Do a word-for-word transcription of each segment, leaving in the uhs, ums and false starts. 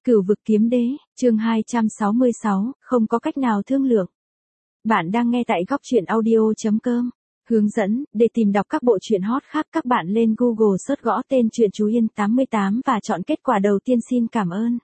Cửu vực kiếm đế, chương hai trăm sáu mươi sáu, không có cách nào thương lượng. Bạn đang nghe tại góc truyện audio chấm com. Hướng dẫn, để tìm đọc các bộ truyện hot khác các bạn lên Google search gõ tên truyện Chú Yên tám mươi tám và chọn kết quả đầu tiên. Xin cảm ơn.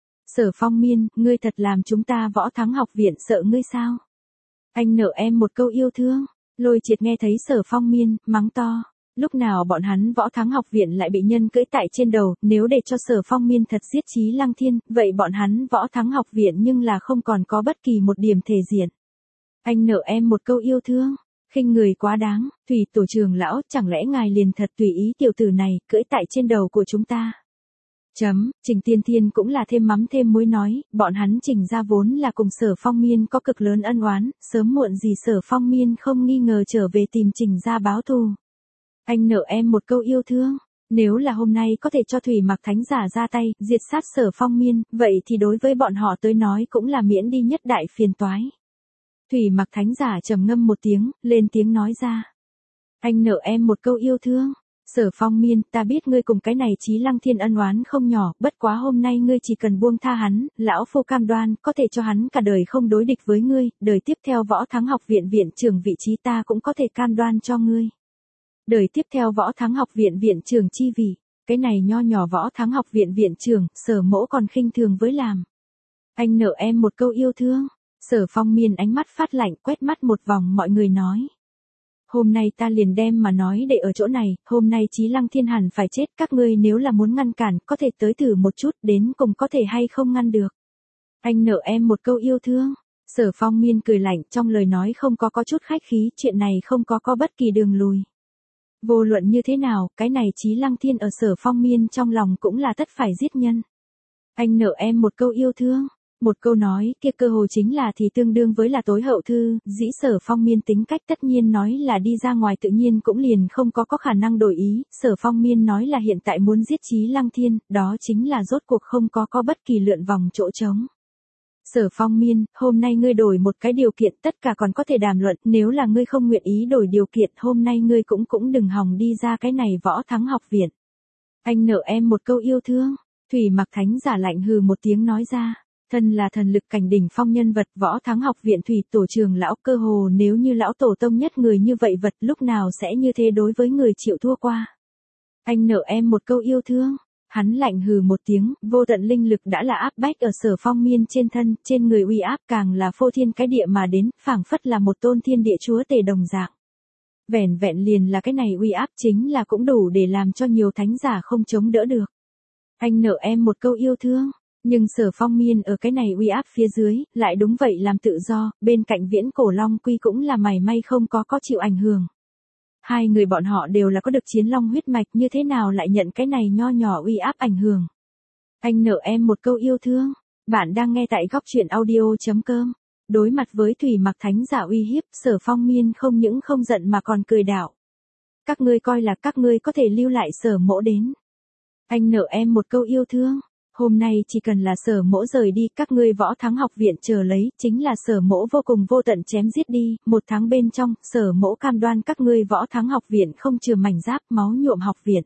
Sở Phong Miên, ngươi thật làm chúng ta Võ Thắng học viện sợ ngươi sao? Anh nợ em một câu yêu thương. Lôi Triệt nghe thấy Sở Phong Miên, mắng to. Lúc nào bọn hắn Võ Thắng học viện lại bị nhân cưỡi tại trên đầu, nếu để cho Sở Phong Miên thật giết Chí Lăng Thiên, vậy bọn hắn Võ Thắng học viện nhưng là không còn có bất kỳ một điểm thể diện. Anh nợ em một câu yêu thương, khinh người quá đáng, Thủy tổ trưởng lão, chẳng lẽ ngài liền thật tùy ý tiểu tử này, cưỡi tại trên đầu của chúng ta. Chấm, Trình Tiên Thiên cũng là thêm mắm thêm muối nói, bọn hắn Trình ra vốn là cùng Sở Phong Miên có cực lớn ân oán, sớm muộn gì Sở Phong Miên không nghi ngờ trở về tìm Trình ra báo thù. Anh nợ em một câu yêu thương, nếu là hôm nay có thể cho Thủy Mặc Thánh Giả ra tay, diệt sát Sở Phong Miên, vậy thì đối với bọn họ tới nói cũng là miễn đi nhất đại phiền toái. Thủy Mặc Thánh Giả trầm ngâm một tiếng, lên tiếng nói ra. Anh nợ em một câu yêu thương, Sở Phong Miên, ta biết ngươi cùng cái này Chí Lăng Thiên ân oán không nhỏ, bất quá hôm nay ngươi chỉ cần buông tha hắn, lão phu cam đoan, có thể cho hắn cả đời không đối địch với ngươi, đời tiếp theo Võ Thắng học viện viện trưởng vị trí ta cũng có thể cam đoan cho ngươi. Đời tiếp theo Võ Thắng học viện viện trưởng chi vị, cái này nho nhỏ Võ Thắng học viện viện trưởng, Sở mỗ còn khinh thường với làm. Anh nợ em một câu yêu thương, Sở Phong Miên ánh mắt phát lạnh quét mắt một vòng mọi người nói. Hôm nay ta liền đem mà nói để ở chỗ này, hôm nay Chí Lăng Thiên hẳn phải chết, các ngươi nếu là muốn ngăn cản, có thể tới thử một chút, đến cùng có thể hay không ngăn được. Anh nợ em một câu yêu thương. Sở Phong Miên cười lạnh, trong lời nói không có có chút khách khí, chuyện này không có có bất kỳ đường lùi. Vô luận như thế nào, cái này Chí Lăng Thiên ở Sở Phong Miên trong lòng cũng là tất phải giết nhân. Anh nợ em một câu yêu thương, một câu nói kia cơ hồ chính là thì tương đương với là tối hậu thư, dĩ Sở Phong Miên tính cách tất nhiên nói là đi ra ngoài tự nhiên cũng liền không có có khả năng đổi ý, Sở Phong Miên nói là hiện tại muốn giết Chí Lăng Thiên, đó chính là rốt cuộc không có có bất kỳ lượn vòng chỗ trống. Sở Phong Miên, hôm nay ngươi đổi một cái điều kiện tất cả còn có thể đàm luận, nếu là ngươi không nguyện ý đổi điều kiện hôm nay ngươi cũng cũng đừng hòng đi ra cái này Võ Thắng học viện. Anh nợ em một câu yêu thương, Thủy Mặc Thánh Giả lạnh hừ một tiếng nói ra, thân là thần lực cảnh đỉnh phong nhân vật Võ Thắng học viện Thủy tổ trường lão cơ hồ nếu như lão tổ tông nhất người như vậy vật lúc nào sẽ như thế đối với người chịu thua qua. Anh nợ em một câu yêu thương. Hắn lạnh hừ một tiếng, vô tận linh lực đã là áp bách ở Sở Phong Miên trên thân, trên người uy áp càng là phô thiên cái địa mà đến, phảng phất là một tôn thiên địa chúa tể đồng dạng. Vẻn vẹn liền là cái này uy áp chính là cũng đủ để làm cho nhiều thánh giả không chống đỡ được. Anh nợ em một câu yêu thương, nhưng Sở Phong Miên ở cái này uy áp phía dưới, lại đúng vậy làm tự do, bên cạnh Viễn Cổ Long Quy cũng là mảy may không có có chịu ảnh hưởng. Hai người bọn họ đều là có được chiến long huyết mạch, như thế nào lại nhận cái này nho nhỏ uy áp ảnh hưởng. Anh nợ em một câu yêu thương. Bạn đang nghe tại góc truyện audio chấm com. Đối mặt với Thủy Mặc Thánh Giả uy hiếp, Sở Phong Miên không những không giận mà còn cười đảo. Các ngươi coi là các ngươi có thể lưu lại Sở mỗ đến. Anh nợ em một câu yêu thương. Hôm nay chỉ cần là Sở mỗ rời đi, các ngươi Võ Thắng học viện chờ lấy, chính là Sở mỗ vô cùng vô tận chém giết đi, một tháng bên trong, Sở mỗ cam đoan các ngươi Võ Thắng học viện không chừa mảnh giáp, máu nhuộm học viện.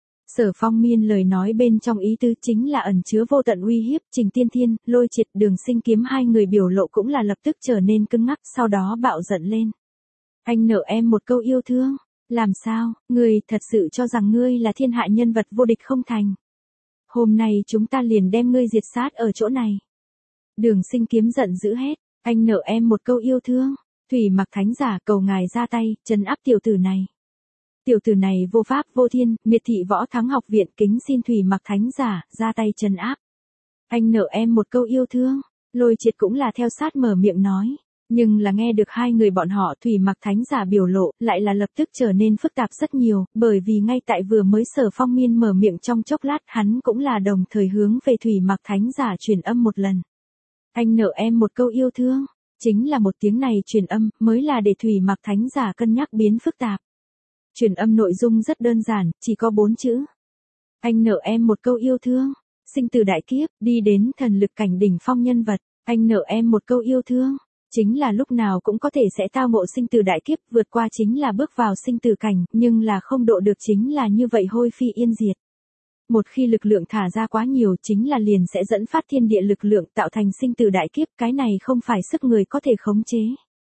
Sở Phong Miên lời nói bên trong ý tứ chính là ẩn chứa vô tận uy hiếp, Trình Tiên Thiên, Lôi Triệt, Đường Sinh Kiếm hai người biểu lộ cũng là lập tức trở nên cứng ngắc, sau đó bạo giận lên. Anh nợ em một câu yêu thương, làm sao, ngươi thật sự cho rằng ngươi là thiên hạ nhân vật vô địch không thành. Hôm nay chúng ta liền đem ngươi diệt sát ở chỗ này. Đường Sinh Kiếm giận dữ hét, anh nợ em một câu yêu thương, Thủy Mặc Thánh Giả cầu ngài ra tay, trấn áp tiểu tử này. Tiểu tử này vô pháp vô thiên, miệt thị Võ Thắng học viện, kính xin Thủy Mặc Thánh Giả ra tay trấn áp. Anh nợ em một câu yêu thương, Lôi Triệt cũng là theo sát mở miệng nói. Nhưng là nghe được hai người bọn họ Thủy Mặc Thánh Giả biểu lộ, lại là lập tức trở nên phức tạp rất nhiều, bởi vì ngay tại vừa mới Sở Phong Miên mở miệng trong chốc lát, hắn cũng là đồng thời hướng về Thủy Mặc Thánh Giả truyền âm một lần. Anh nợ em một câu yêu thương, chính là một tiếng này truyền âm, mới là để Thủy Mặc Thánh Giả cân nhắc biến phức tạp. Truyền âm nội dung rất đơn giản, chỉ có bốn chữ. Anh nợ em một câu yêu thương, sinh từ đại kiếp, đi đến thần lực cảnh đỉnh phong nhân vật, anh nợ em một câu yêu thương. Chính là lúc nào cũng có thể sẽ tao ngộ sinh tử đại kiếp, vượt qua chính là bước vào sinh tử cảnh, nhưng là không độ được chính là như vậy hôi phi yên diệt. Một khi lực lượng thả ra quá nhiều chính là liền sẽ dẫn phát thiên địa lực lượng tạo thành sinh tử đại kiếp, cái này không phải sức người có thể khống chế.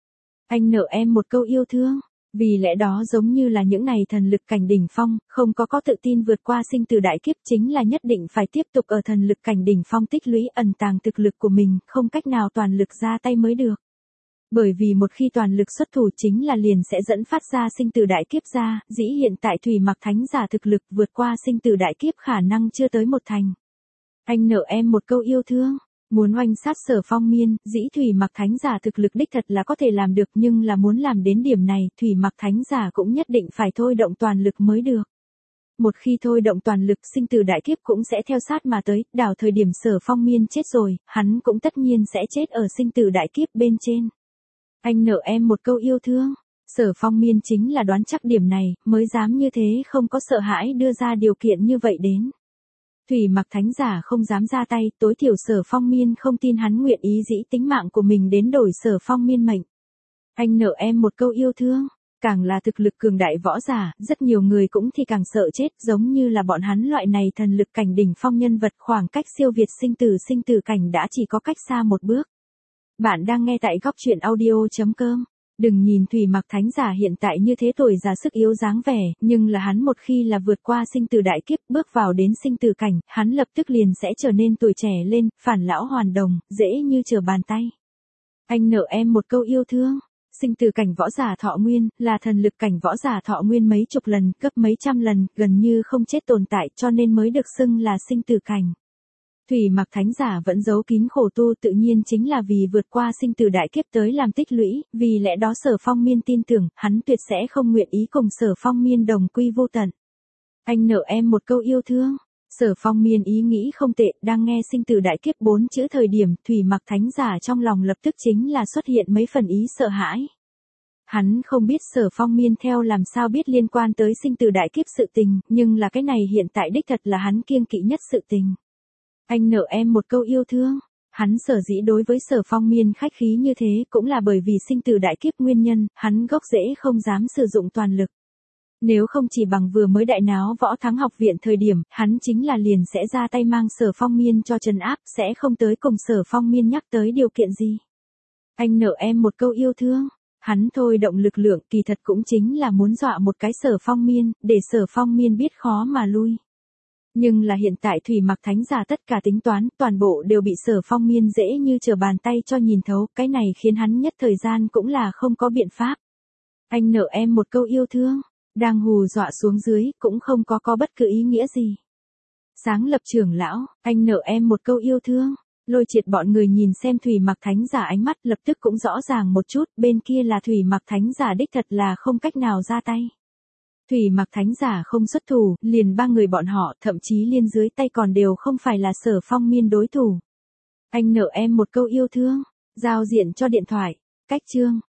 Anh nợ em một câu yêu thương. Vì lẽ đó giống như là những này thần lực cảnh đỉnh phong, không có có tự tin vượt qua sinh tử đại kiếp chính là nhất định phải tiếp tục ở thần lực cảnh đỉnh phong tích lũy ẩn tàng thực lực của mình, không cách nào toàn lực ra tay mới được. Bởi vì một khi toàn lực xuất thủ chính là liền sẽ dẫn phát ra sinh tử đại kiếp ra, dĩ hiện tại Thủy Mặc Thánh giả thực lực vượt qua sinh tử đại kiếp khả năng chưa tới một thành. Anh nợ em một câu yêu thương. Muốn oanh sát Sở Phong Miên, dĩ Thủy Mặc Thánh giả thực lực đích thật là có thể làm được, nhưng là muốn làm đến điểm này, Thủy Mặc Thánh giả cũng nhất định phải thôi động toàn lực mới được. Một khi thôi động toàn lực, sinh tử đại kiếp cũng sẽ theo sát mà tới, đảo thời điểm Sở Phong Miên chết rồi, hắn cũng tất nhiên sẽ chết ở sinh tử đại kiếp bên trên. Anh nợ em một câu yêu thương. Sở Phong Miên chính là đoán chắc điểm này, mới dám như thế không có sợ hãi đưa ra điều kiện như vậy đến. Thủy Mặc Thánh giả không dám ra tay, tối thiểu Sở Phong Miên không tin hắn nguyện ý dĩ tính mạng của mình đến đổi Sở Phong Miên mệnh. Anh nợ em một câu yêu thương. Càng là thực lực cường đại võ giả, rất nhiều người cũng thì càng sợ chết, giống như là bọn hắn loại này thần lực cảnh đỉnh phong nhân vật, khoảng cách siêu việt sinh tử sinh tử cảnh đã chỉ có cách xa một bước. Bạn đang nghe tại góc truyện audio chấm com. Đừng nhìn Thủy Mặc Thánh giả hiện tại như thế tuổi già sức yếu dáng vẻ, nhưng là hắn một khi là vượt qua sinh tử đại kiếp, bước vào đến sinh tử cảnh, hắn lập tức liền sẽ trở nên tuổi trẻ lên, phản lão hoàn đồng, dễ như trở bàn tay. Anh nợ em một câu yêu thương. Sinh tử cảnh võ giả thọ nguyên, là thần lực cảnh võ giả thọ nguyên mấy chục lần, gấp mấy trăm lần, gần như không chết tồn tại, cho nên mới được xưng là sinh tử cảnh. Thủy Mặc Thánh giả vẫn giấu kín khổ tu, tự nhiên chính là vì vượt qua sinh tử đại kiếp tới làm tích lũy, vì lẽ đó Sở Phong Miên tin tưởng, hắn tuyệt sẽ không nguyện ý cùng Sở Phong Miên đồng quy vô tận. Anh nợ em một câu yêu thương. Sở Phong Miên ý nghĩ không tệ, đang nghe sinh tử đại kiếp bốn chữ thời điểm, Thủy Mặc Thánh giả trong lòng lập tức chính là xuất hiện mấy phần ý sợ hãi. Hắn không biết Sở Phong Miên theo làm sao biết liên quan tới sinh tử đại kiếp sự tình, nhưng là cái này hiện tại đích thật là hắn kiêng kỵ nhất sự tình. Anh nợ em một câu yêu thương. Hắn sở dĩ đối với Sở Phong Miên khách khí như thế cũng là bởi vì sinh tử đại kiếp nguyên nhân, hắn gốc rễ không dám sử dụng toàn lực. Nếu không chỉ bằng vừa mới đại náo võ thắng học viện thời điểm, hắn chính là liền sẽ ra tay mang Sở Phong Miên cho trấn áp, sẽ không tới cùng Sở Phong Miên nhắc tới điều kiện gì. Anh nợ em một câu yêu thương. Hắn thôi động lực lượng kỳ thật cũng chính là muốn dọa một cái Sở Phong Miên, để Sở Phong Miên biết khó mà lui. Nhưng là hiện tại Thủy Mặc Thánh giả tất cả tính toán, toàn bộ đều bị Sở Phong Miên dễ như trở bàn tay cho nhìn thấu, cái này khiến hắn nhất thời gian cũng là không có biện pháp. Anh nợ em một câu yêu thương. Đang hù dọa xuống dưới, cũng không có có bất cứ ý nghĩa gì. Sáng lập trưởng lão, anh nợ em một câu yêu thương. Lôi Triệt bọn người nhìn xem Thủy Mặc Thánh giả ánh mắt lập tức cũng rõ ràng một chút, bên kia là Thủy Mặc Thánh giả đích thật là không cách nào ra tay. Thủy Mặc Thánh giả không xuất thủ, liền ba người bọn họ, thậm chí liên dưới tay còn đều không phải là Sở Phong Miên đối thủ. Anh nợ em một câu yêu thương. Giao diện cho điện thoại. Cách chương.